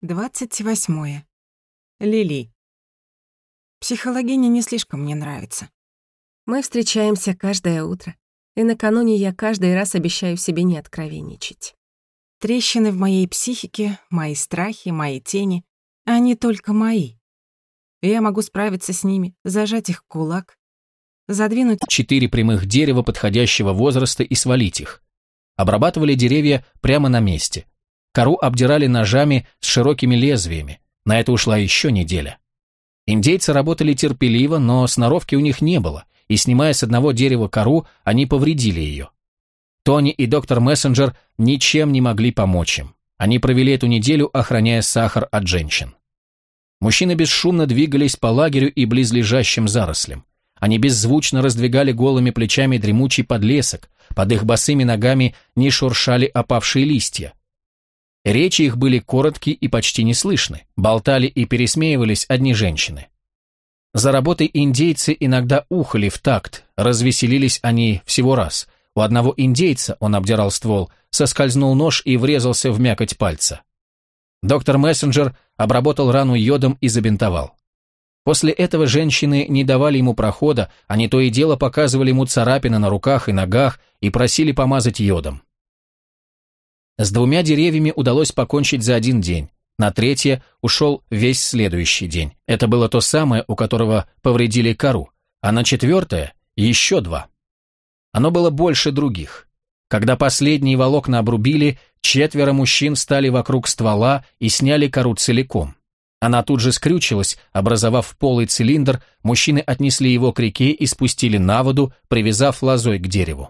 28. Лили. Психологиня не слишком мне нравится. Мы встречаемся каждое утро, и накануне я каждый раз обещаю себе не откровенничать. Трещины в моей психике, мои страхи, мои тени, они только мои. Я могу справиться с ними, зажать их в кулак, задвинуть 4 прямых дерева подходящего возраста и свалить их. Обрабатывали деревья прямо на месте. Кору обдирали ножами с широкими лезвиями. На это ушла еще неделя. Индейцы работали терпеливо, но сноровки у них не было, и, снимая с одного дерева кору, они повредили ее. Тони и доктор Мессенджер ничем не могли помочь им. Они провели эту неделю, охраняя сахар от женщин. Мужчины бесшумно двигались по лагерю и близлежащим зарослям. Они беззвучно раздвигали голыми плечами дремучий подлесок, под их босыми ногами не шуршали опавшие листья. Речи их были короткие и почти не слышны, болтали и пересмеивались одни женщины. За работой индейцы иногда ухали в такт, развеселились они всего раз. У одного индейца, он обдирал ствол, соскользнул нож и врезался в мякоть пальца. Доктор Мессенджер обработал рану йодом и забинтовал. После этого женщины не давали ему прохода, они то и дело показывали ему царапины на руках и ногах и просили помазать йодом. С 2 деревьями удалось покончить за 1 день, на 3 ушел весь следующий день. Это было то самое, у которого повредили кору, а на 4 еще 2. Оно было больше других. Когда последние волокна обрубили, 4 мужчин стали вокруг ствола и сняли кору целиком. Она тут же скрючилась, образовав полый цилиндр, мужчины отнесли его к реке и спустили на воду, привязав лозой к дереву.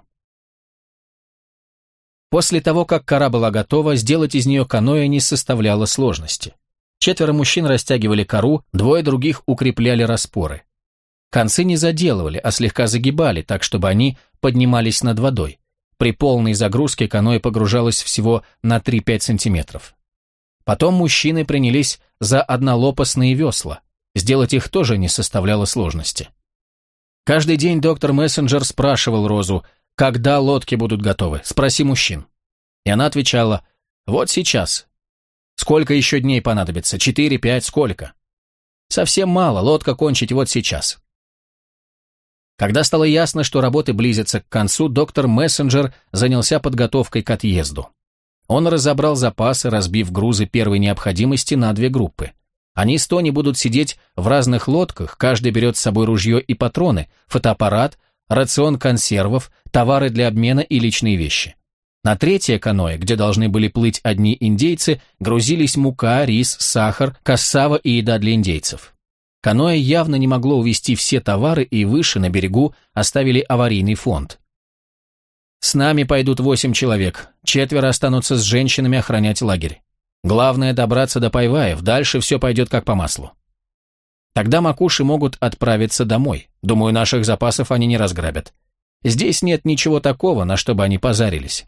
После того, как кора была готова, сделать из нее каноэ не составляло сложности. 4 мужчин растягивали кору, 2 других укрепляли распоры. Концы не заделывали, а слегка загибали, так чтобы они поднимались над водой. При полной загрузке каноэ погружалось всего на 3-5 сантиметров. Потом мужчины принялись за однолопастные весла. Сделать их тоже не составляло сложности. Каждый день доктор Мессенджер спрашивал Розу: «Когда лодки будут готовы? Спроси мужчин». И она отвечала: «Вот сейчас». «Сколько еще дней понадобится? 4, 5, сколько?» «Совсем мало, лодка кончить вот сейчас». Когда стало ясно, что работы близятся к концу, доктор Мессенджер занялся подготовкой к отъезду. Он разобрал запасы, разбив грузы первой необходимости на 2 группы. Они с Тони будут сидеть в разных лодках, каждый берет с собой ружье и патроны, фотоаппарат, рацион консервов, товары для обмена и личные вещи. На 3 каноэ, где должны были плыть одни индейцы, грузились мука, рис, сахар, кассава и еда для индейцев. Каноэ явно не могло увезти все товары, и выше, на берегу, оставили аварийный фонд. «С нами пойдут 8 человек, 4 останутся с женщинами охранять лагерь. Главное добраться до Пайваев, дальше все пойдет как по маслу. Тогда макуши могут отправиться домой. Думаю, наших запасов они не разграбят. Здесь нет ничего такого, на что бы они позарились.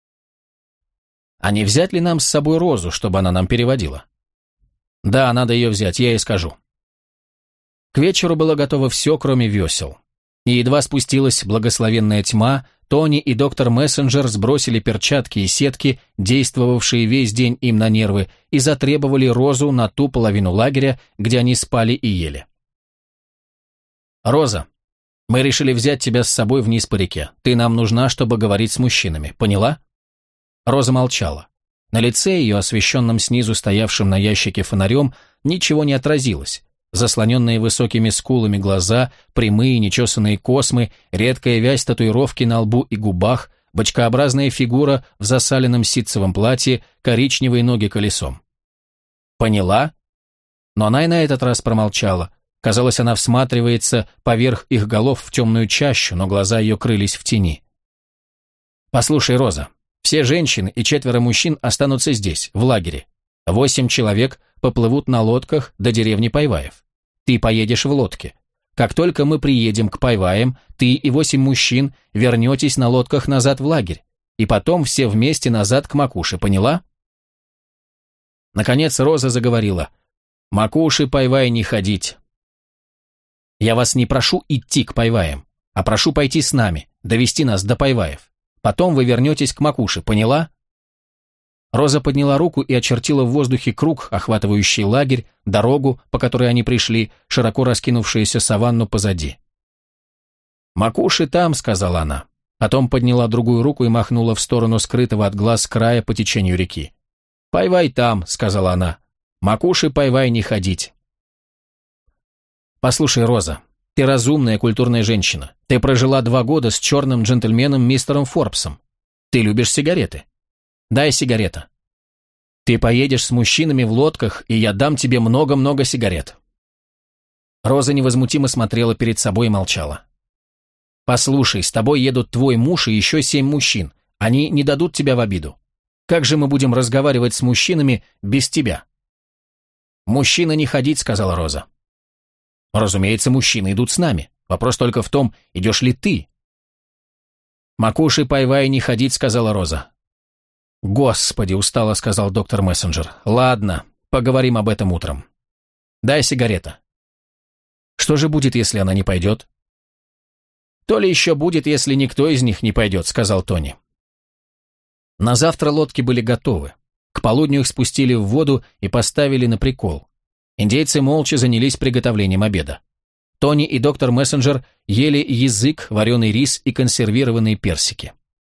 А не взять ли нам с собой Розу, чтобы она нам переводила? Да, надо ее взять, я ей скажу». К вечеру было готово все, кроме весел. И едва спустилась благословенная тьма, Тони и доктор Мессенджер сбросили перчатки и сетки, действовавшие весь день им на нервы, и затребовали Розу на ту половину лагеря, где они спали и ели. «Роза, мы решили взять тебя с собой вниз по реке. Ты нам нужна, чтобы говорить с мужчинами. Поняла?» Роза молчала. На лице ее, освещенном снизу стоявшим на ящике фонарем, ничего не отразилось. Заслоненные высокими скулами глаза, прямые нечесанные космы, редкая вязь татуировки на лбу и губах, бочкообразная фигура в засаленном ситцевом платье, коричневые ноги колесом. «Поняла?» Но она и на этот раз промолчала. Казалось, она всматривается поверх их голов в темную чащу, но глаза ее крылись в тени. «Послушай, Роза, все женщины и 4 мужчин останутся здесь, в лагере. 8 человек поплывут на лодках до деревни Пайваев. Ты поедешь в лодке. Как только мы приедем к Пайваям, ты и 8 мужчин вернетесь на лодках назад в лагерь, и потом все вместе назад к Макуше, поняла?» Наконец Роза заговорила: «Макуши Пайвай не ходить. Я вас не прошу идти к Пайваям, а прошу пойти с нами, довести нас до Пайваев. Потом вы вернетесь к Макуше, поняла?» Роза подняла руку и очертила в воздухе круг, охватывающий лагерь, дорогу, по которой они пришли, широко раскинувшуюся саванну позади. «Макуши там», — сказала она. Потом подняла другую руку и махнула в сторону скрытого от глаз края по течению реки. «Пайвай там», — сказала она. «Макуши пайвай не ходить». «Послушай, Роза, ты разумная, культурная женщина. Ты прожила 2 года с черным джентльменом мистером Форбсом. Ты любишь сигареты? Дай сигарета. Ты поедешь с мужчинами в лодках, и я дам тебе много-много сигарет». Роза невозмутимо смотрела перед собой и молчала. «Послушай, с тобой едут твой муж и еще 7 мужчин. Они не дадут тебя в обиду. Как же мы будем разговаривать с мужчинами без тебя?» «Мужчины не ходить», — сказала Роза. «Разумеется, мужчины идут с нами. Вопрос только в том, идешь ли ты». «Макуши пайвай не ходить», — сказала Роза. «Господи», — устало сказал доктор Мессенджер. «Ладно, поговорим об этом утром. Дай сигарета». «Что же будет, если она не пойдет?» «То ли еще будет, если никто из них не пойдет», — сказал Тони. На завтра лодки были готовы. К полудню их спустили в воду и поставили на прикол. Индейцы молча занялись приготовлением обеда. Тони и доктор Мессенджер ели язык, вареный рис и консервированные персики.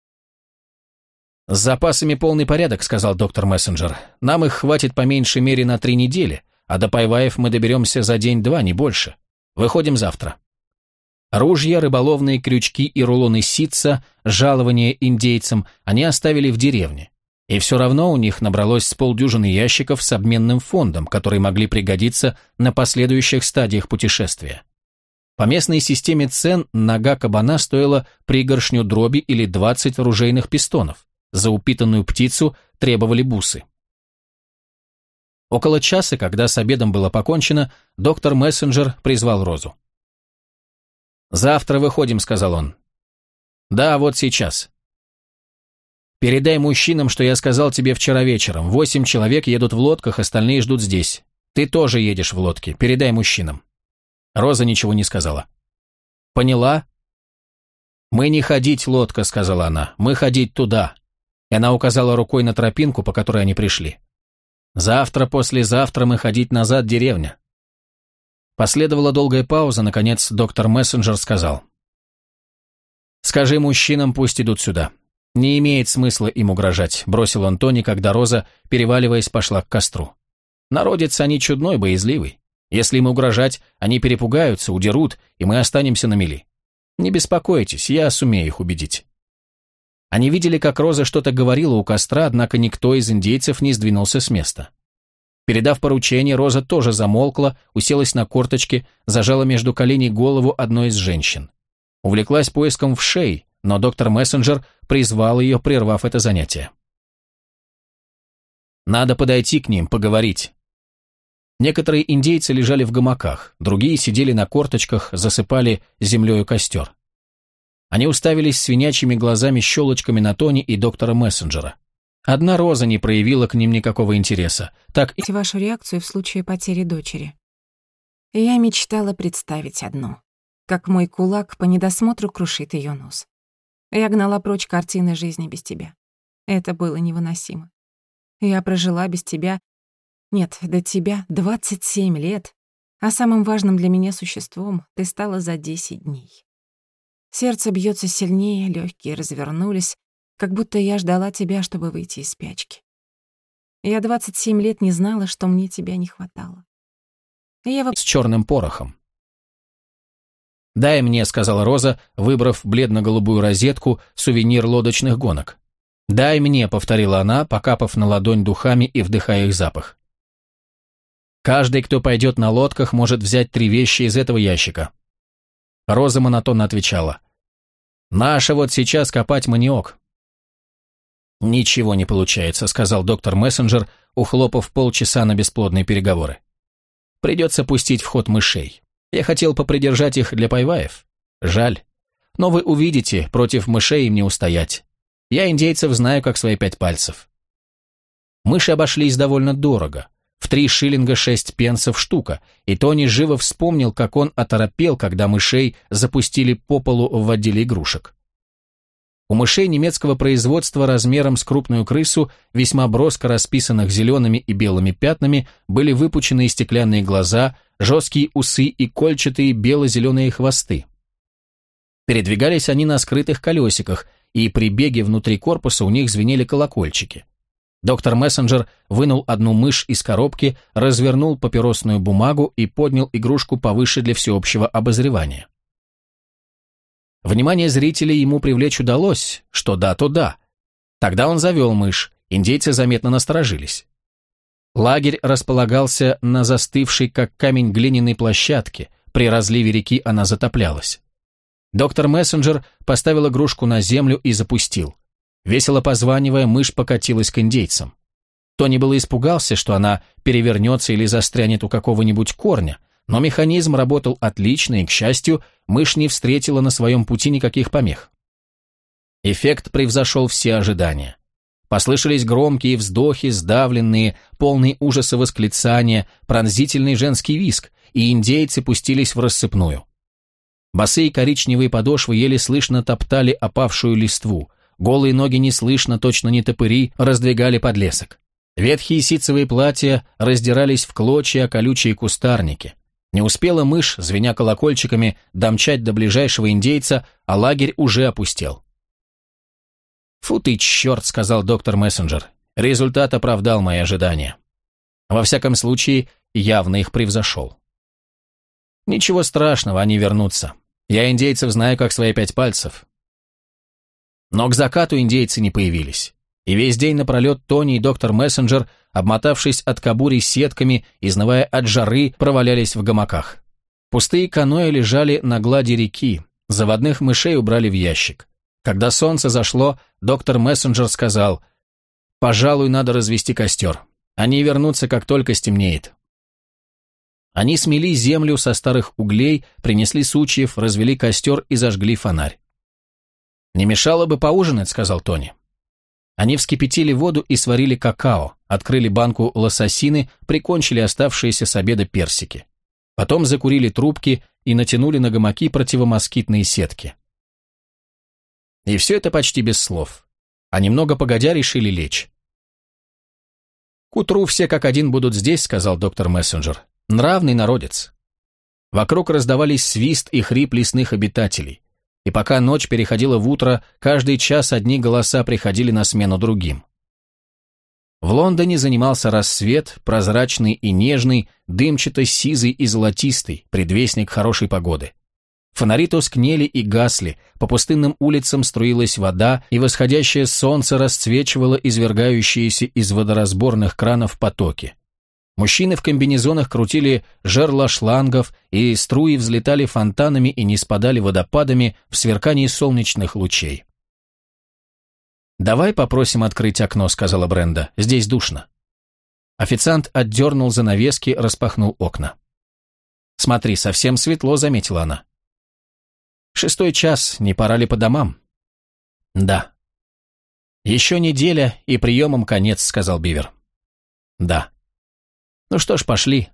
«С запасами полный порядок», — сказал доктор Мессенджер. «Нам их хватит по меньшей мере на 3 недели, а до Пайваев мы доберемся за день-два, не больше. Выходим завтра». Ружья, рыболовные крючки и рулоны ситца, жалования индейцам они оставили в деревне. И все равно у них набралось с полдюжины ящиков с обменным фондом, которые могли пригодиться на последующих стадиях путешествия. По местной системе цен нога кабана стоила пригоршню дроби или 20 ружейных пистонов. За упитанную птицу требовали бусы. Около часа, когда с обедом было покончено, доктор Мессенджер призвал Розу. «Завтра выходим», — сказал он. «Да, вот сейчас». «Передай мужчинам, что я сказал тебе вчера вечером. 8 человек едут в лодках, остальные ждут здесь. Ты тоже едешь в лодке. Передай мужчинам». Роза ничего не сказала. «Поняла?» «Мы не ходить, лодка», — сказала она. «Мы ходить туда». И она указала рукой на тропинку, по которой они пришли. «Завтра, послезавтра мы ходить назад, деревня». Последовала долгая пауза, наконец доктор Мессенджер сказал. «Скажи мужчинам, пусть идут сюда. Не имеет смысла им угрожать», — бросил он Тони, когда Роза, переваливаясь, пошла к костру. «Народец они чудной, боязливый. Если им угрожать, они перепугаются, удерут, и мы останемся на мели. Не беспокойтесь, я сумею их убедить». Они видели, как Роза что-то говорила у костра, однако никто из индейцев не сдвинулся с места. Передав поручение, Роза тоже замолкла, уселась на корточки, зажала между коленей голову одной из женщин. Увлеклась поиском вшей, но доктор Мессенджер призвал ее, прервав это занятие. «Надо подойти к ним, поговорить». Некоторые индейцы лежали в гамаках, другие сидели на корточках, засыпали землею костер. Они уставились свинячьими глазами-щелочками на Тони и доктора Мессенджера. Одна Роза не проявила к ним никакого интереса. Так и Вашу реакцию в случае потери дочери. Я мечтала представить одну. Как мой кулак по недосмотру крушит ее нос. Я гнала прочь картины жизни без тебя. Это было невыносимо. Я прожила без тебя... Нет, до тебя 27 лет, а самым важным для меня существом ты стала за 10 дней. Сердце бьется сильнее, легкие развернулись, как будто я ждала тебя, чтобы выйти из спячки. Я 27 лет не знала, что мне тебя не хватало. с черным порохом. «Дай мне», — сказала Роза, выбрав бледно-голубую розетку, сувенир лодочных гонок. «Дай мне», — повторила она, покапав на ладонь духами и вдыхая их запах. «Каждый, кто пойдет на лодках, может взять 3 вещи из этого ящика». Роза монотонно отвечала. «Наша вот сейчас копать маниок». «Ничего не получается», — сказал доктор Мессенджер, ухлопав полчаса на бесплодные переговоры. «Придется пустить в ход мышей. Я хотел попридержать их для пайваев. Жаль. Но вы увидите, против мышей им не устоять. Я индейцев знаю, как свои 5 пальцев». Мыши обошлись довольно дорого. В 3 шиллинга 6 пенсов штука, и Тони живо вспомнил, как он оторопел, когда мышей запустили по полу в отделе игрушек. У мышей немецкого производства размером с крупную крысу, весьма броско расписанных зелеными и белыми пятнами, были выпученные стеклянные глаза, жесткие усы и кольчатые бело-зеленые хвосты. Передвигались они на скрытых колесиках, и при беге внутри корпуса у них звенели колокольчики. Доктор Мессенджер вынул одну мышь из коробки, развернул папиросную бумагу и поднял игрушку повыше для всеобщего обозревания. Внимание зрителей ему привлечь удалось, что да, то да. Тогда он завел мышь, индейцы заметно насторожились. Лагерь располагался на застывшей, как камень, глиняной площадке, при разливе реки она затоплялась. Доктор Мессенджер поставил игрушку на землю и запустил. Весело позванивая, мышь покатилась к индейцам. Тони было испугался, что она перевернется или застрянет у какого-нибудь корня, но механизм работал отлично, и, к счастью, мышь не встретила на своем пути никаких помех. Эффект превзошел все ожидания. Послышались громкие вздохи, сдавленные, полные ужаса восклицания, пронзительный женский визг, и индейцы пустились в рассыпную. Босые коричневые подошвы еле слышно топтали опавшую листву, голые ноги неслышно, точно не топыри, раздвигали подлесок. Ветхие ситцевые платья раздирались в клочья о колючие кустарники. Не успела мышь, звеня колокольчиками, домчать до ближайшего индейца, а лагерь уже опустел. «Фу ты, черт!» — сказал доктор Мессенджер. «Результат оправдал мои ожидания. Во всяком случае, явно их превзошел. Ничего страшного, они вернутся. Я индейцев знаю как свои 5 пальцев». Но к закату индейцы не появились. И весь день напролет Тони и доктор Мессенджер, обмотавшись от кабури сетками, изнывая от жары, провалялись в гамаках. Пустые каноэ лежали на глади реки, заводных мышей убрали в ящик. Когда солнце зашло, доктор Мессенджер сказал: «Пожалуй, надо развести костер. Они вернутся, как только стемнеет». Они смели землю со старых углей, принесли сучьев, развели костер и зажгли фонарь. «Не мешало бы поужинать», — сказал Тони. Они вскипятили воду и сварили какао, открыли банку лососины, прикончили оставшиеся с обеда персики. Потом закурили трубки и натянули на гамаки противомоскитные сетки. И все это почти без слов. А немного погодя решили лечь. «К утру все как один будут здесь», — сказал доктор Мессенджер. «Нравный народец». Вокруг раздавались свист и хрип лесных обитателей. И пока ночь переходила в утро, каждый час одни голоса приходили на смену другим. В Лондоне занимался рассвет, прозрачный и нежный, дымчато-сизый и золотистый, предвестник хорошей погоды. Фонари тускнели и гасли, по пустынным улицам струилась вода, и восходящее солнце расцвечивало извергающиеся из водоразборных кранов потоки. Мужчины в комбинезонах крутили жерла шлангов, и струи взлетали фонтанами и не спадали водопадами в сверкании солнечных лучей. «Давай попросим открыть окно», — сказала Бренда. «Здесь душно». Официант отдернул занавески, распахнул окна. «Смотри, совсем светло», — заметила она. 6 час, не пора ли по домам? Да. Еще неделя и приемом конец, сказал Бивер. Да. Ну что ж, пошли.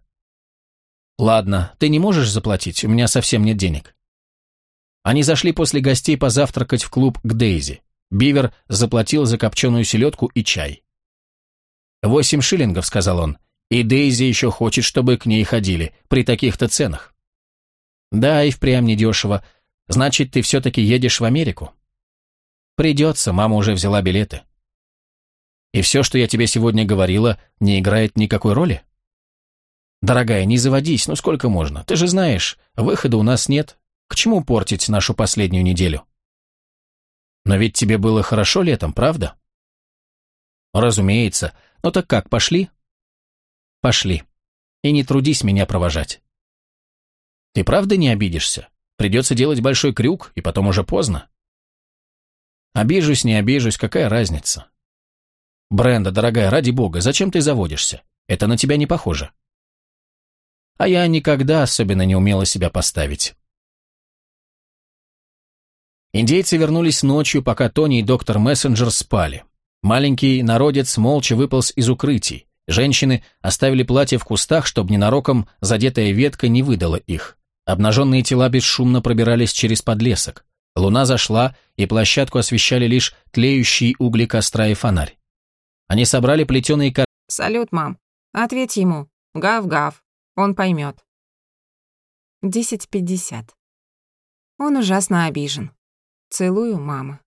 Ладно, ты не можешь заплатить, у меня совсем нет денег. Они зашли после гостей позавтракать в клуб к Дейзи. Бивер заплатил за копченую селедку и чай. 8 шиллингов, сказал он, и Дейзи еще хочет, чтобы к ней ходили, при таких-то ценах. Да, и впрямь недешево. Значит, ты все-таки едешь в Америку? Придется, мама уже взяла билеты. И все, что я тебе сегодня говорила, не играет никакой роли? Дорогая, не заводись, ну сколько можно? Ты же знаешь, выхода у нас нет. К чему портить нашу последнюю неделю? Но ведь тебе было хорошо летом, правда? Разумеется. Ну так как, пошли? Пошли. И не трудись меня провожать. Ты правда не обидишься? Придется делать большой крюк, и потом уже поздно. Обижусь, не обижусь, какая разница? Бренда, дорогая, ради бога, зачем ты заводишься? Это на тебя не похоже. А я никогда особенно не умела себя поставить. Индейцы вернулись ночью, пока Тони и доктор Мессенджер спали. Маленький народец молча выполз из укрытий. Женщины оставили платья в кустах, чтобы ненароком задетая ветка не выдала их. Обнаженные тела бесшумно пробирались через подлесок. Луна зашла, и площадку освещали лишь тлеющие угли костра и фонарь. Они собрали плетеные корзины. «Салют, мам. Ответь ему. Гав-гав. Он поймет. 10:50. Он ужасно обижен. Целую, мама.